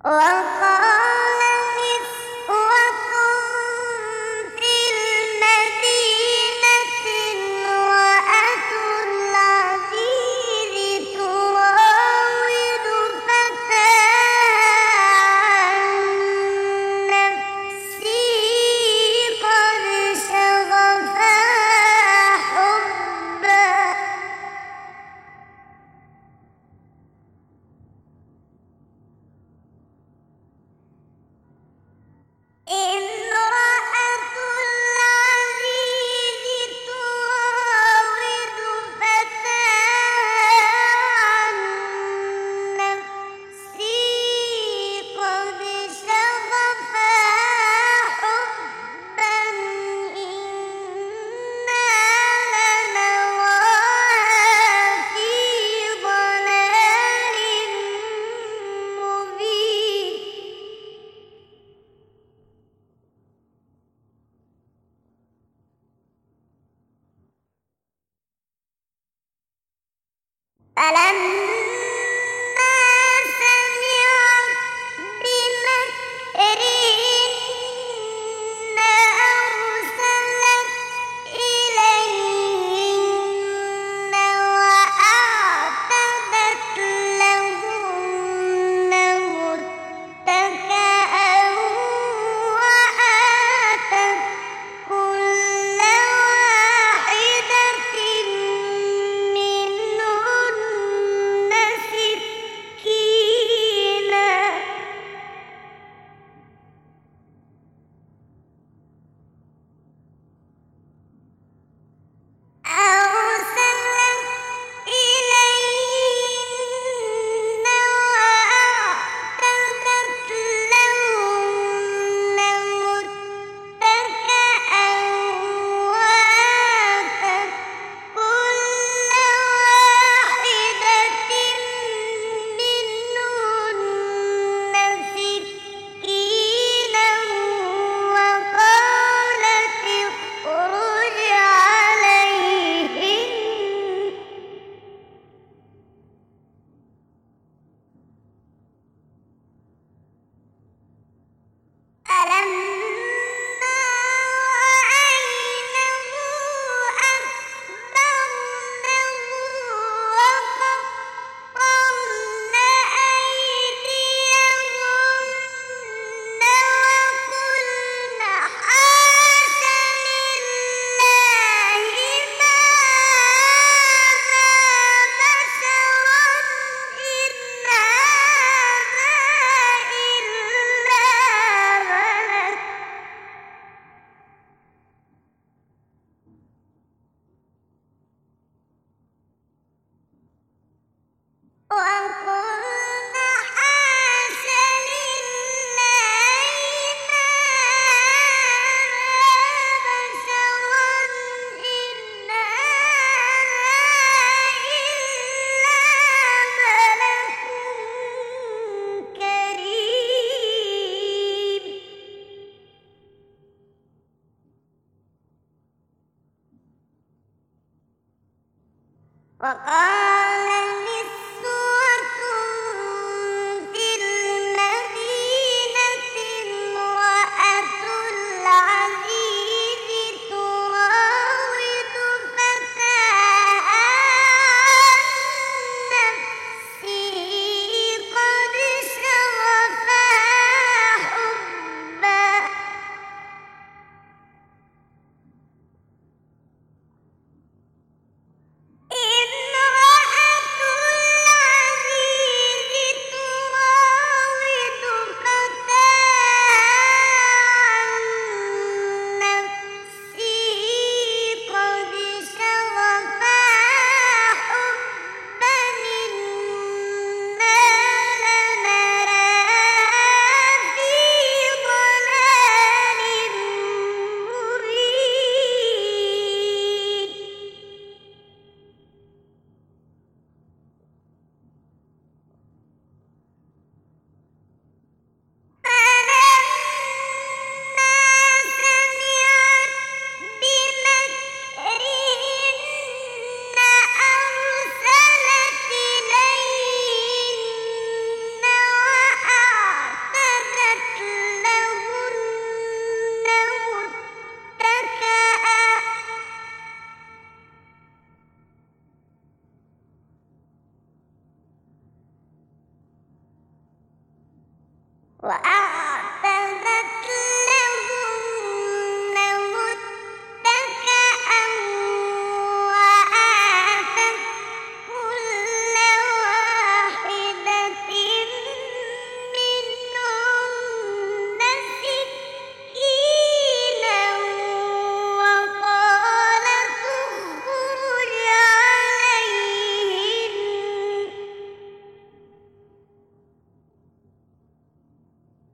وقال نسوة في المدينة امرأة العزيز تراود فتاها عن نفسه قد شغفها حبا امرأة العزيز تراود فتاها عن نفسه قد شغفها حبا إنا لنراها في ضلال مبين فلما سمعت بمكرهن أرسلت إليهن وأعتدت لهن متكئا وآتت كل واحدة منهن سكينا أرسلت إليهن وأعتدت لهن متكئا وآتت كل واحدة منهن سكينا وقالت اخرج عليهن فلما رأينه أكبرنه وقطعن أيديهن وقلن حاش لله ما هذا بشرا إن هذا إلا ملك وقلن حاش لله ما هذا بشرا إن هذا إلا ملك كريم وقال نسوة في المدينة امرأة العزيز تراود فتاها عن نفسه قد شغفها حبا إن وأعتدت لهن متكئا وآتت كل واحدة منهن سكينا وقالت اخرج عليهن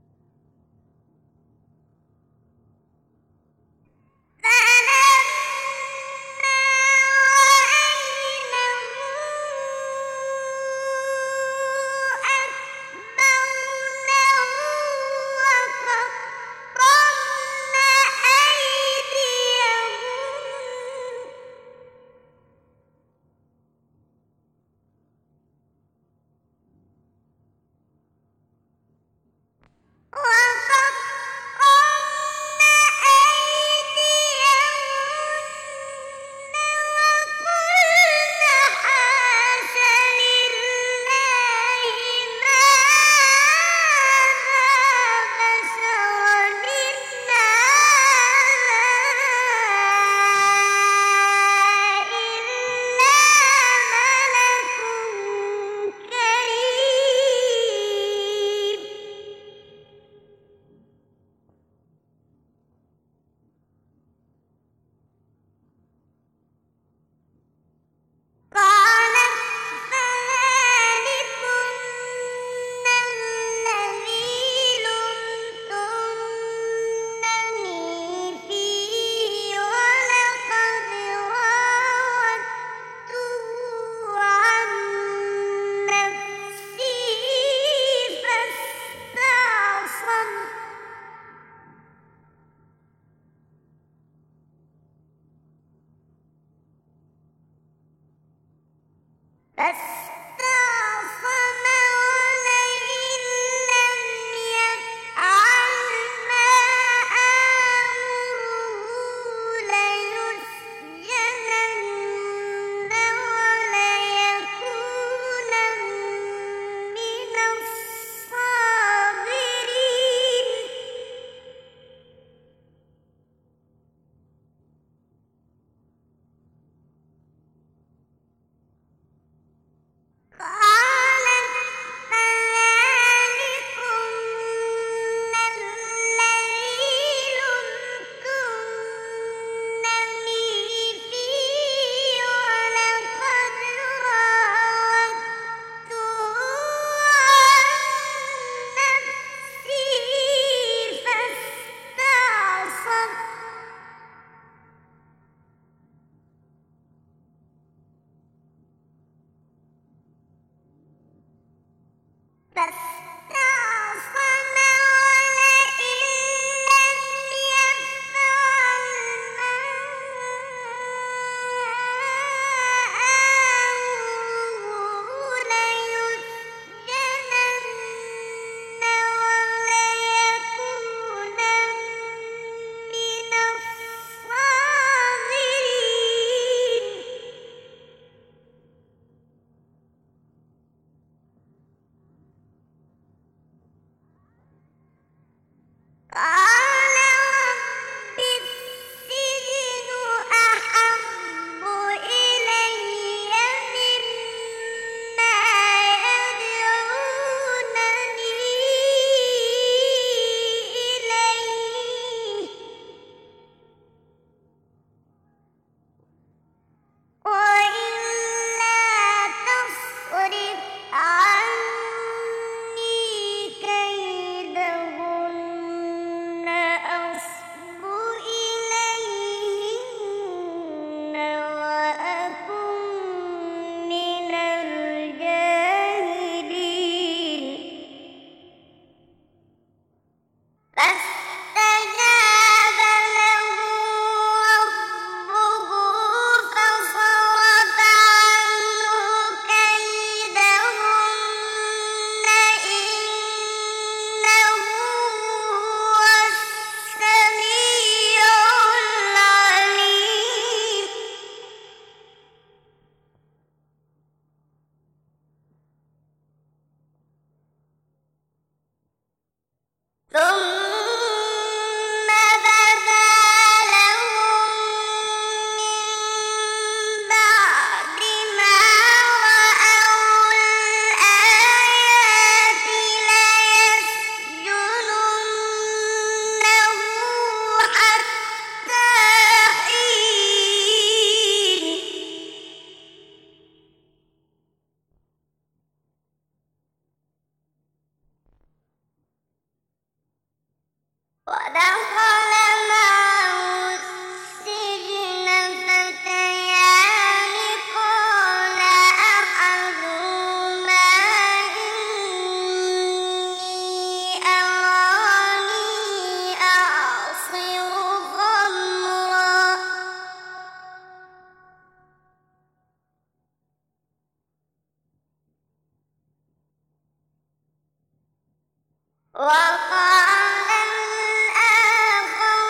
وقال الآخر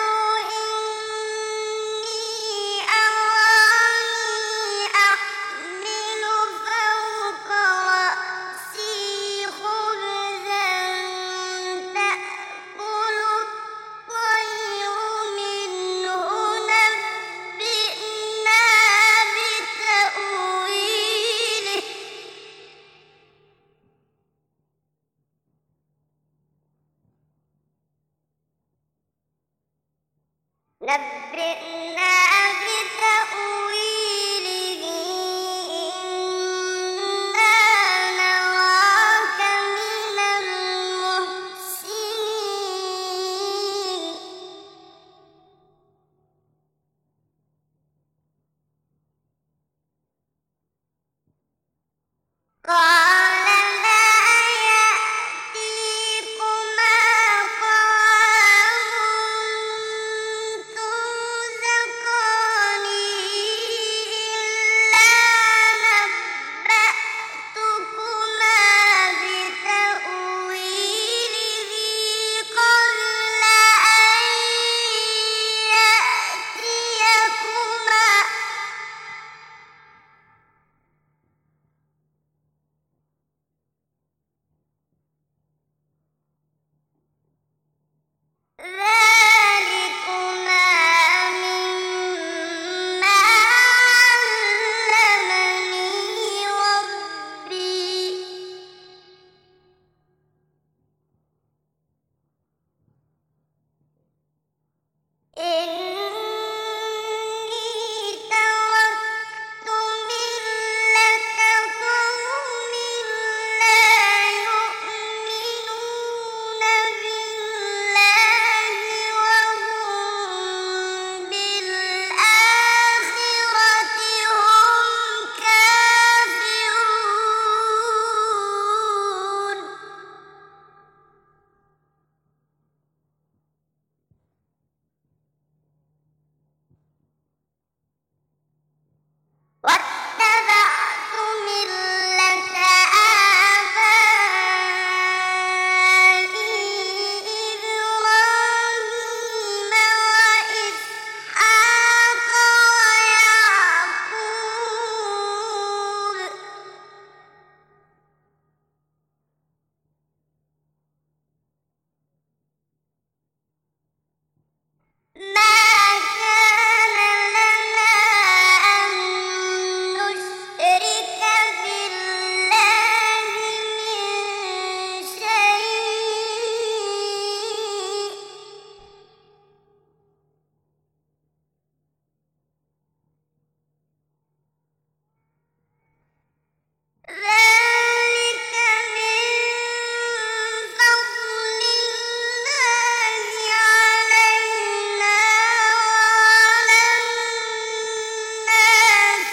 إني أراني أحمل فوق رأسي خبزا تأكل الطير منه نبئنا بتأويله نبئنا بتأويله إنا نراك من المحسنين قال لا يأتيكما طعام ترزقانه إلا نبأتكما بتأويله قبل أن يأتيكما ذلكما مما علمني ربي إني تركت ملة قوم لا يؤمنون بالله وهم بالآخرة هم كافرون واتبعت ملة آبائي إبراهيم وإسحاق ويعقوب ما كان لنا أن نشرك بالله من شيء ذلك من فضل الله علينا وعلى الناس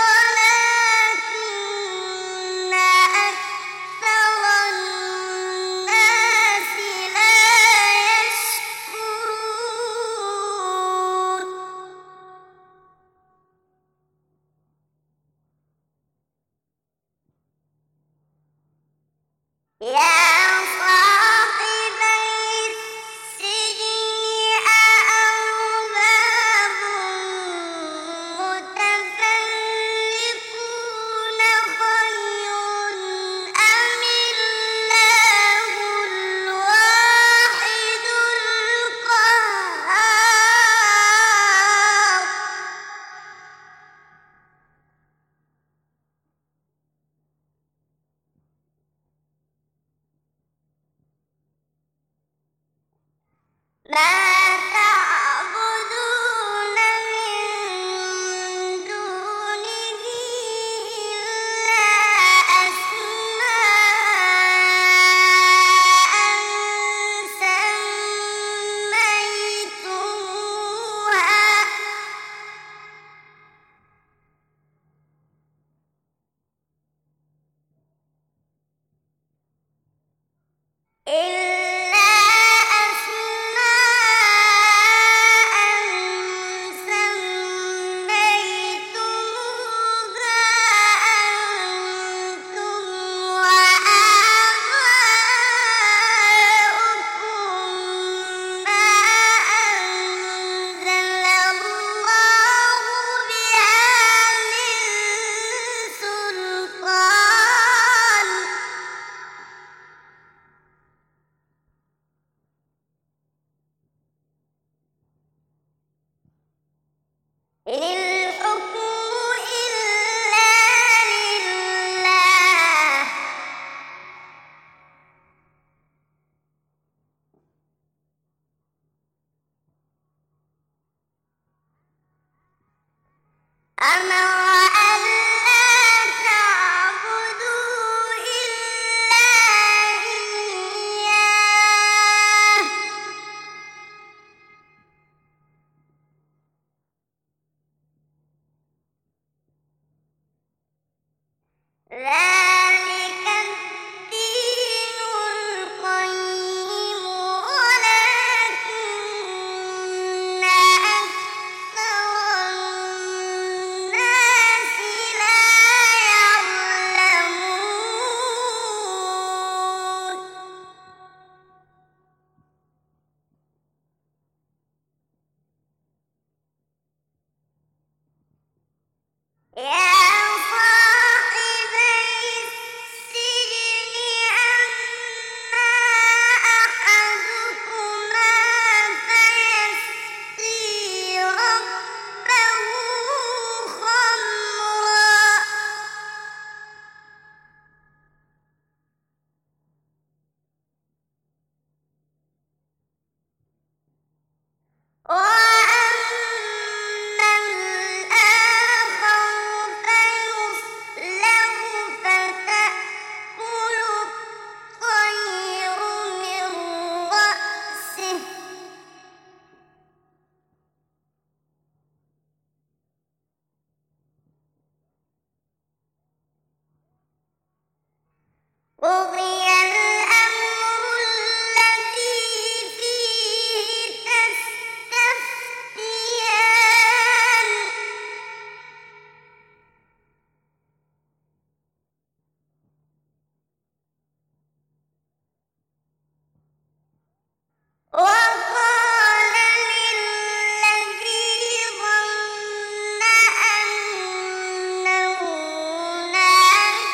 ولكن أكثر الناس لا يشكرون يا صاحبي السجن أأرباب متفرقون خير أم الله الواحد القهار ما تعبدون من دونه إلا أسماء سميتموها إلا أسماء أمر ألا تعبدوا إلا إياه ذلك الدين القيم ولكن أكثر الناس لا يعلمون يا صاحبي السجن أما أحدكما فيسقي ربه خمرا وأما الآخر فيصلب فتأكل الطير من رأسه قضي الأمر الذي فيه تستفتيان وقال للذي ظن أنه ناج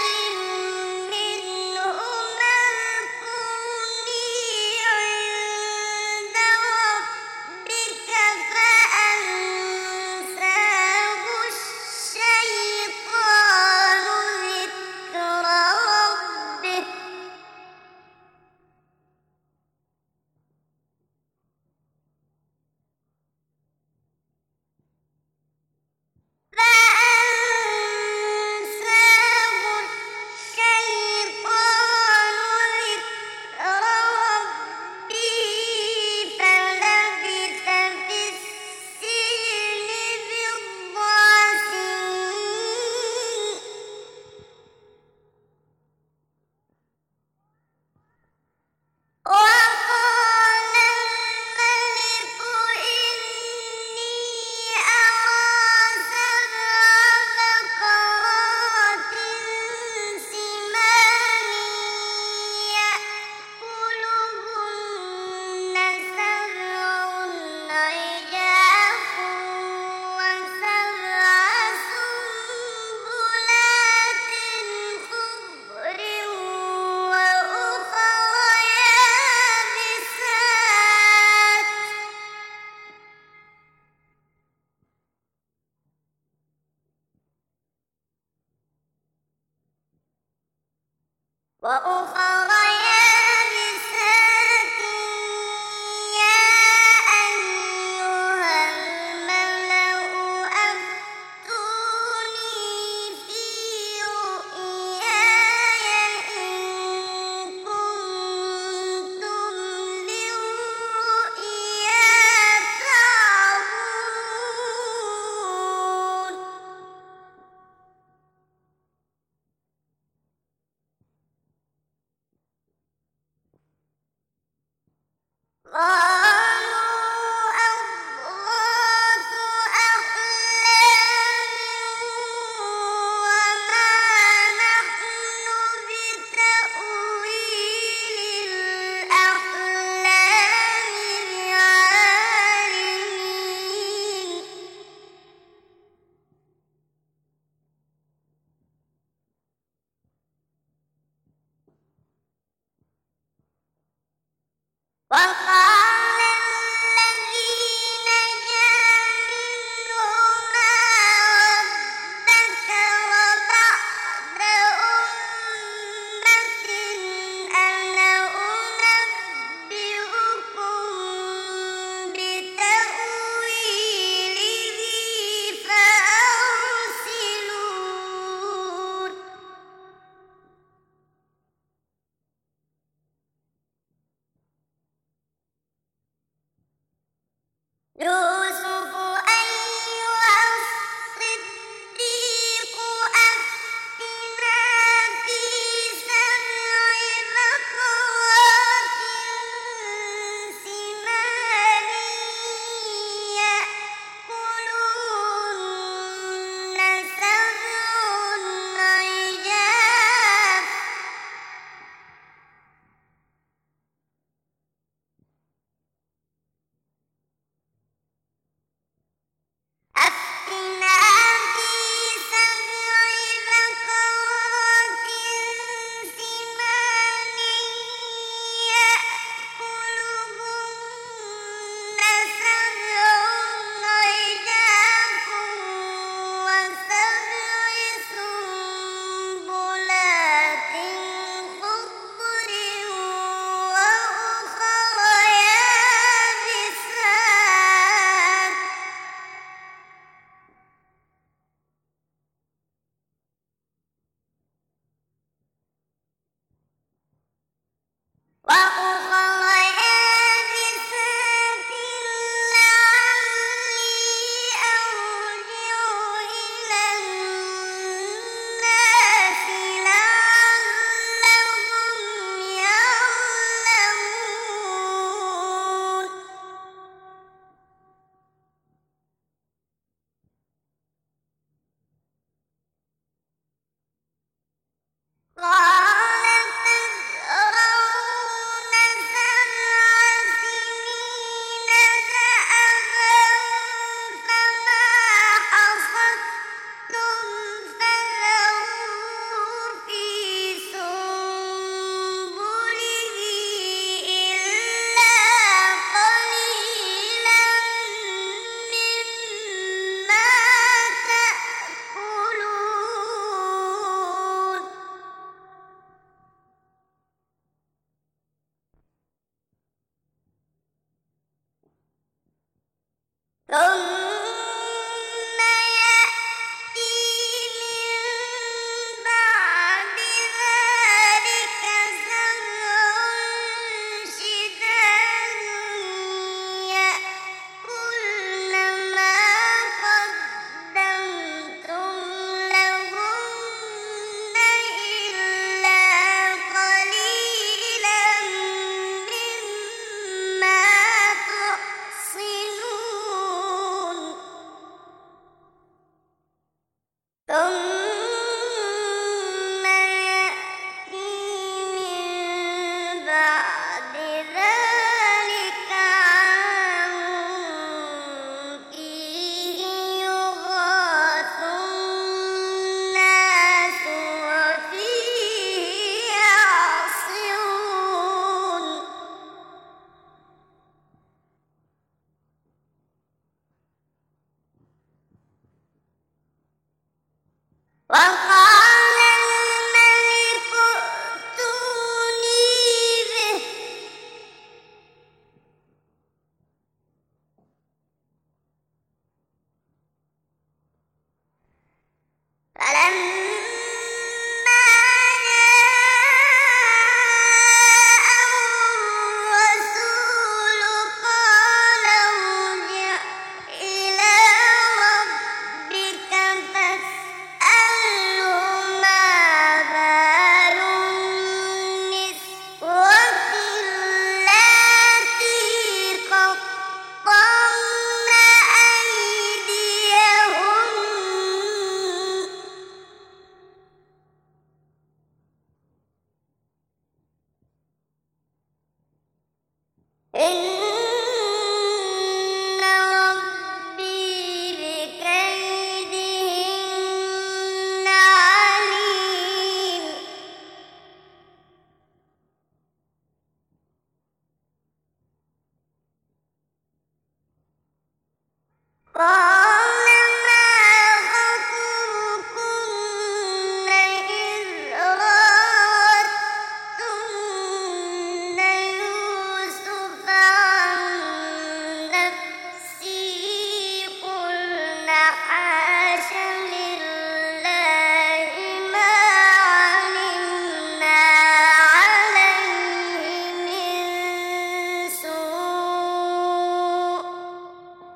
منهما اذكرني عند ربك فأنساه الشيطان ذكر ربه فلبث في السجن بضع سنين وقال الملك إني أرى سبع بقرات سمان يأكلهن سبع عجاف وسبع سنبلات خضر وأخر يابسات يا أيها الملأ أفتوني في رؤياي إن كنتم للرؤيا تعبرون قالوا أضغاث أحلام وما نحن بتأويل الأحلام بعالمين وقال يوسف أيها الصديق أفتنا في 7 بقرات سمان يأكلهن 7 عجاف أفتنا في 7 بقرات سمان يأكلهن 7 عجاف و7 سنبلات خضر وأخر يابسات لعلي أرجع إلى الناس لعلهم يعلمون قال تزرعون 7 سنين دأبا فما حصدتم فذروه في سنبله إلا قليلا مما تأكلون ثم يأتي من بعد ذلك زرع شداد يأكلن ما قدمتم لهن إلا قليلا مما تحصنون ثم يأتي من بعد ذلك عام فيه يغاث الناس وفيه يعصرون وقال الملك ائتوني به فلما جاءه الرسول قال ارجع إلى ربك فاسأله ما بال النسوة اللاتي قطعن أيديهن إن ربي بكيدهن عليم قال ما خطبكن إذ راوتن يوسف عن نفسه قلن حاش لله ما علمنا عليه من سوء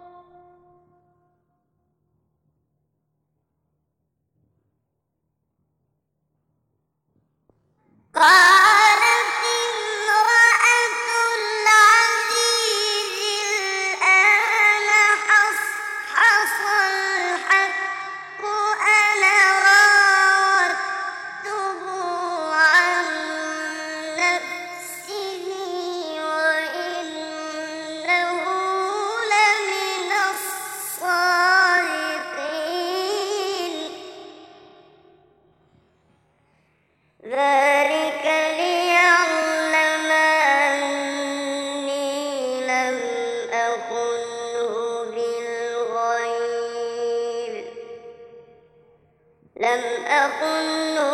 لم أخنه